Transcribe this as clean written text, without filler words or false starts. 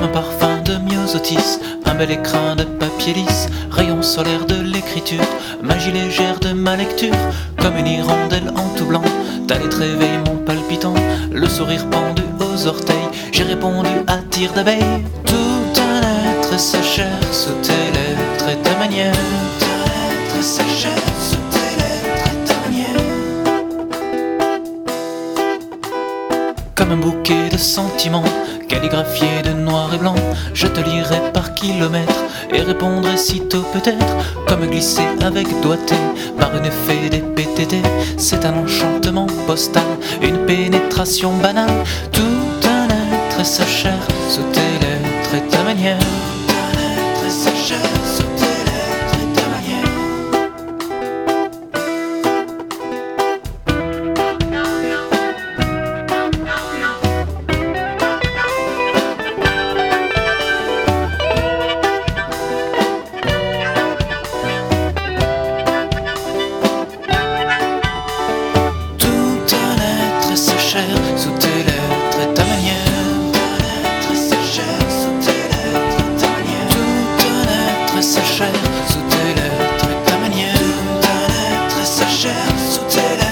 Comme un parfum de myosotis, un bel écrin de papier lisse, rayon solaire de l'écriture, magie légère de ma lecture. Comme une hirondelle en tout blanc, ta lettre réveille mon palpitant, le sourire pendu aux orteils, j'ai répondu à tire d'abeille. Tout un être s'achève sous tes lettres et ta manière. Tout un être s'achève sous tes lettres et ta manière. Comme un bouquet de sentiments, calligraphié de noir et blanc, je te lirai par kilomètres et répondrai sitôt peut-être. Comme glisser avec doigté par une fée des PTT, c'est un enchantement postal, une pénétration banale. Tout un être et sa chair sous tes lettres et ta manière. Tout un être et sa chair sous tes lettres et ta manière. Sous tes lettres et ta manière. Tout un être et sa chair sous tes lettres et ta manière. Tout un être et sa chair sous tes lettres et ta manière. Tout un être et sa chair sous tes lettres.